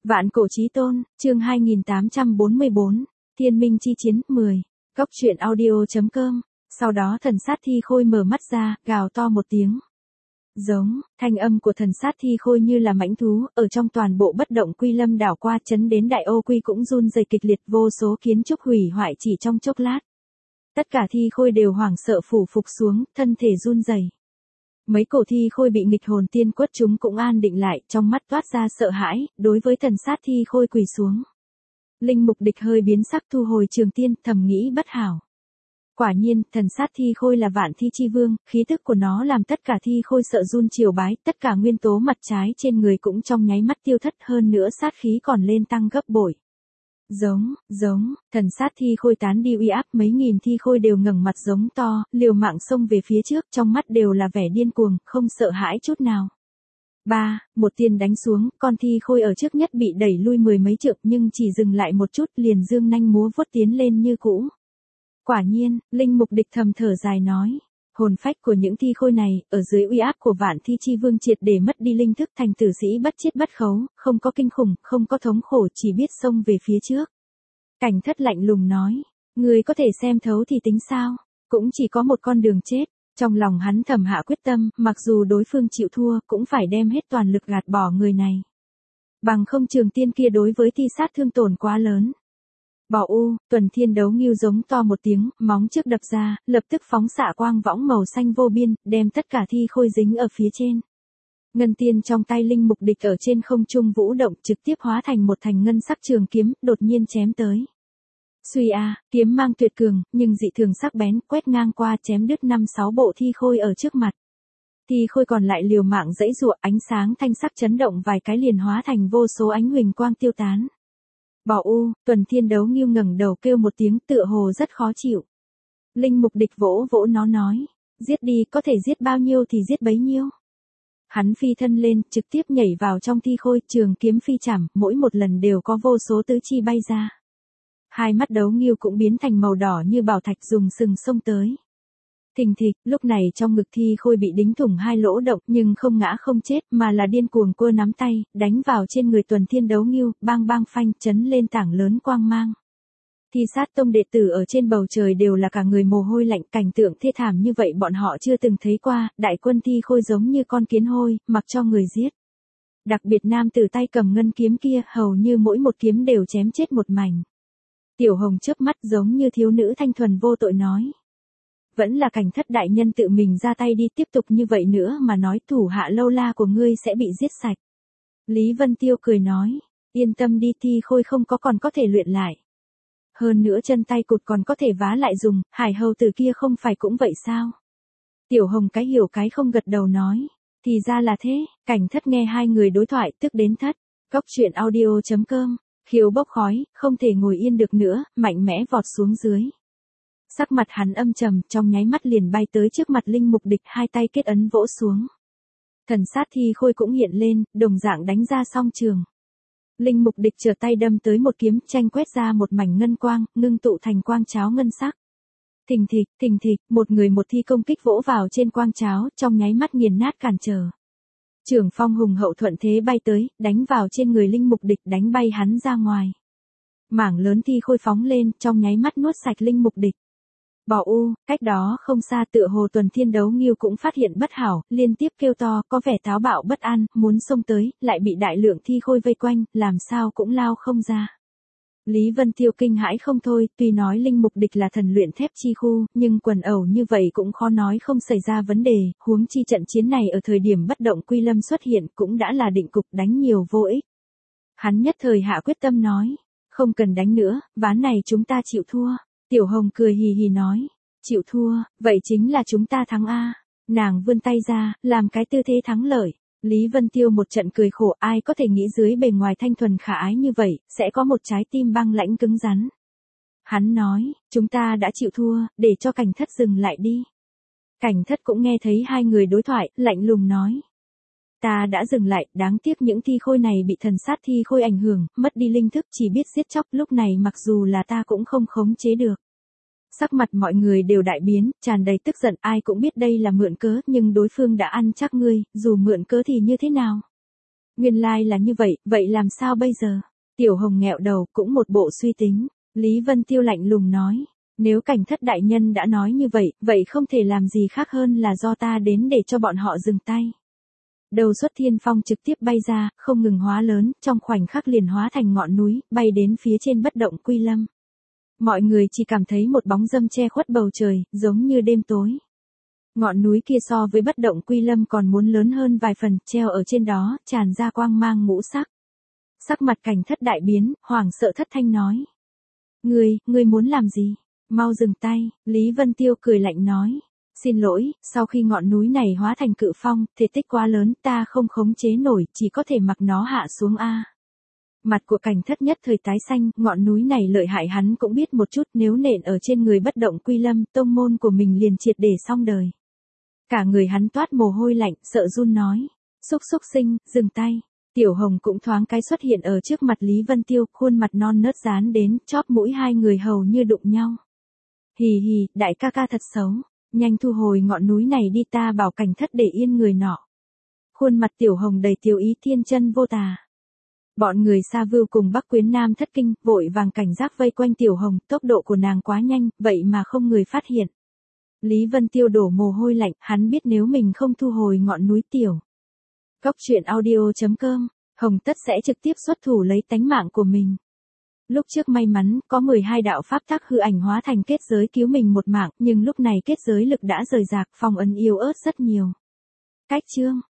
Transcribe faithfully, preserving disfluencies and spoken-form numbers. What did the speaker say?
Vạn cổ chí tôn, chương hai nghìn tám trăm bốn mươi bốn, Thiên minh chi chiến, mười. Góc truyện audio.com. Sau đó thần sát thi khôi mở mắt ra, gào to một tiếng. Giống, thanh âm của thần sát thi khôi như là mãnh thú, ở trong toàn bộ bất động quy lâm đảo qua chấn đến đại ô quy cũng run rẩy kịch liệt, vô số kiến trúc hủy hoại chỉ trong chốc lát. Tất cả thi khôi đều hoảng sợ phủ phục xuống, thân thể run rẩy. Mấy cổ thi khôi bị nghịch hồn tiên quất chúng cũng an định lại, trong mắt toát ra sợ hãi, đối với thần sát thi khôi quỳ xuống. Linh Mục Địch hơi biến sắc thu hồi trường tiên, thầm nghĩ bất hảo. Quả nhiên, thần sát thi khôi là vạn thi chi vương, khí tức của nó làm tất cả thi khôi sợ run triều bái, tất cả nguyên tố mặt trái trên người cũng trong nháy mắt tiêu thất, hơn nữa sát khí còn lên tăng gấp bội. Giống, giống, thần sát thi khôi tán đi uy áp, mấy nghìn thi khôi đều ngẩng mặt giống to, liều mạng xông về phía trước, trong mắt đều là vẻ điên cuồng, không sợ hãi chút nào. Ba, một tiên đánh xuống, con thi khôi ở trước nhất bị đẩy lui mười mấy trượng nhưng chỉ dừng lại một chút liền dương nanh múa vuốt tiến lên như cũ. Quả nhiên, Linh Mục Địch thầm thở dài nói. Hồn phách của những thi khôi này, ở dưới uy áp của vạn thi chi vương triệt để mất đi linh thức thành tử sĩ bất chiết bất khấu, không có kinh khủng, không có thống khổ, chỉ biết xông về phía trước. Cảnh Thất lạnh lùng nói, người có thể xem thấu thì tính sao, cũng chỉ có một con đường chết. Trong lòng hắn thầm hạ quyết tâm, mặc dù đối phương chịu thua, cũng phải đem hết toàn lực gạt bỏ người này. Bằng không trường tiên kia đối với thi sát thương tổn quá lớn. Bỏ u, Tuần Thiên Đấu Ngưu giống to một tiếng, móng trước đập ra, lập tức phóng xạ quang võng màu xanh vô biên, đem tất cả thi khôi dính ở phía trên. Ngân tiên trong tay Linh Mục Địch ở trên không trung vũ động, trực tiếp hóa thành một thành ngân sắc trường kiếm, đột nhiên chém tới. Suy a, kiếm mang tuyệt cường, nhưng dị thường sắc bén, quét ngang qua chém đứt năm sáu bộ thi khôi ở trước mặt. Thi khôi còn lại liều mạng dãy giụa, ánh sáng thanh sắc chấn động vài cái liền hóa thành vô số ánh huỳnh quang tiêu tán. Bỏ u, Tuần Thiên Đấu Ngưu ngẩng đầu kêu một tiếng tựa hồ rất khó chịu. Linh Mục Địch vỗ vỗ nó nói, giết đi, có thể giết bao nhiêu thì giết bấy nhiêu. Hắn phi thân lên, trực tiếp nhảy vào trong thi khôi, trường kiếm phi chảm, mỗi một lần đều có vô số tứ chi bay ra. Hai mắt Đấu Ngưu cũng biến thành màu đỏ như bảo thạch dùng sừng xông tới. Thình thịch, lúc này trong ngực thi khôi bị đính thủng hai lỗ động nhưng không ngã không chết mà là điên cuồng cua nắm tay, đánh vào trên người Tuần Thiên Đấu Ngưu, bang bang phanh chấn lên tảng lớn quang mang. Thi sát tông đệ tử ở trên bầu trời đều là cả người mồ hôi lạnh, cảnh tượng thê thảm như vậy bọn họ chưa từng thấy qua, đại quân thi khôi giống như con kiến hôi, mặc cho người giết. Đặc biệt nam tử tay cầm ngân kiếm kia, hầu như mỗi một kiếm đều chém chết một mảnh. Tiểu Hồng chớp mắt giống như thiếu nữ thanh thuần vô tội nói. Vẫn là Cảnh Thất đại nhân tự mình ra tay đi, tiếp tục như vậy nữa mà nói thủ hạ lâu la của ngươi sẽ bị giết sạch. Lý Vân Tiêu cười nói, yên tâm đi, thi khôi không có còn có thể luyện lại. Hơn nữa chân tay cụt còn có thể vá lại dùng, Hải hầu tử kia không phải cũng vậy sao? Tiểu Hồng cái hiểu cái không gật đầu nói, thì ra là thế. Cảnh Thất nghe hai người đối thoại tức đến thất. Góc truyện audio.com, khiếu bốc khói, không thể ngồi yên được nữa, mạnh mẽ vọt xuống dưới. Sắc mặt hắn âm trầm, trong nháy mắt liền bay tới trước mặt Linh Mục Địch, hai tay kết ấn vỗ xuống. Thần sát thi khôi cũng hiện lên, đồng dạng đánh ra song trường. Linh Mục Địch trở tay đâm tới một kiếm, tranh quét ra một mảnh ngân quang, ngưng tụ thành quang cháo ngân sắc. Thình thịch, thình thịch, một người một thi công kích vỗ vào trên quang cháo, trong nháy mắt nghiền nát cản trở. Trường phong hùng hậu thuận thế bay tới, đánh vào trên người Linh Mục Địch, đánh bay hắn ra ngoài. Mảng lớn thi khôi phóng lên, trong nháy mắt nuốt sạch Linh Mục Địch. Bỏ u, cách đó không xa tựa hồ Tuần Thiên Đấu Ngưu cũng phát hiện bất hảo, liên tiếp kêu to, có vẻ táo bạo bất an, muốn xông tới, lại bị đại lượng thi khôi vây quanh, làm sao cũng lao không ra. Lý Vân Tiêu kinh hãi không thôi, tuy nói Linh Mục Địch là thần luyện thép chi khu, nhưng quần ẩu như vậy cũng khó nói không xảy ra vấn đề, huống chi trận chiến này ở thời điểm bất động quy lâm xuất hiện cũng đã là định cục, đánh nhiều vô ích. Hắn nhất thời hạ quyết tâm nói, không cần đánh nữa, ván này chúng ta chịu thua. Tiểu Hồng cười hì hì nói, chịu thua, vậy chính là chúng ta thắng a. Nàng vươn tay ra, làm cái tư thế thắng lợi. Lý Vân Tiêu một trận cười khổ, ai có thể nghĩ dưới bề ngoài thanh thuần khả ái như vậy, sẽ có một trái tim băng lãnh cứng rắn. Hắn nói, chúng ta đã chịu thua, để cho Cảnh Thất dừng lại đi. Cảnh Thất cũng nghe thấy hai người đối thoại, lạnh lùng nói. Ta đã dừng lại, đáng tiếc những thi khôi này bị thần sát thi khôi ảnh hưởng, mất đi linh thức chỉ biết giết chóc, lúc này mặc dù là ta cũng không khống chế được. Sắc mặt mọi người đều đại biến, tràn đầy tức giận, ai cũng biết đây là mượn cớ, nhưng đối phương đã ăn chắc ngươi, dù mượn cớ thì như thế nào. Nguyên lai là như vậy, vậy làm sao bây giờ? Tiểu Hồng nghẹo đầu, cũng một bộ suy tính. Lý Vân Tiêu lạnh lùng nói, nếu Cảnh Thất đại nhân đã nói như vậy, vậy không thể làm gì khác hơn là do ta đến để cho bọn họ dừng tay. Đầu xuất thiên phong trực tiếp bay ra, không ngừng hóa lớn, trong khoảnh khắc liền hóa thành ngọn núi, bay đến phía trên bất động quy lâm. Mọi người chỉ cảm thấy một bóng dâm che khuất bầu trời, giống như đêm tối. Ngọn núi kia so với bất động quy lâm còn muốn lớn hơn vài phần, treo ở trên đó, tràn ra quang mang ngũ sắc. Sắc mặt Cảnh Thất đại biến, hoảng sợ thất thanh nói. Ngươi, ngươi muốn làm gì? Mau dừng tay, Lý Vân Tiêu cười lạnh nói. Xin lỗi, sau khi ngọn núi này hóa thành cự phong, thể tích quá lớn, ta không khống chế nổi, chỉ có thể mặc nó hạ xuống a. Mặt của Cảnh Thất nhất thời tái xanh, ngọn núi này lợi hại hắn cũng biết một chút, nếu nện ở trên người bất động quy lâm, tông môn của mình liền triệt để xong đời. Cả người hắn toát mồ hôi lạnh, sợ run nói. Xúc xúc sinh, dừng tay. Tiểu Hồng cũng thoáng cái xuất hiện ở trước mặt Lý Vân Tiêu, khuôn mặt non nớt dán đến, chóp mũi hai người hầu như đụng nhau. Hì hì, đại ca ca thật xấu, nhanh thu hồi ngọn núi này đi, ta bảo Cảnh Thất để yên người nọ. Khuôn mặt Tiểu Hồng đầy tiểu ý thiên chân vô tà. Bọn người Sa Vưu cùng Bắc Quyến Nam thất kinh, vội vàng cảnh giác vây quanh Tiểu Hồng, tốc độ của nàng quá nhanh, vậy mà không người phát hiện. Lý Vân Tiêu đổ mồ hôi lạnh, hắn biết nếu mình không thu hồi ngọn núi Tiểu Cốc truyện audio chấm com, Hồng Tất sẽ trực tiếp xuất thủ lấy tánh mạng của mình. Lúc trước may mắn, có mười hai đạo pháp tắc hư ảnh hóa thành kết giới cứu mình một mạng, nhưng lúc này kết giới lực đã rời rạc, phong ấn yếu ớt rất nhiều. Cách chương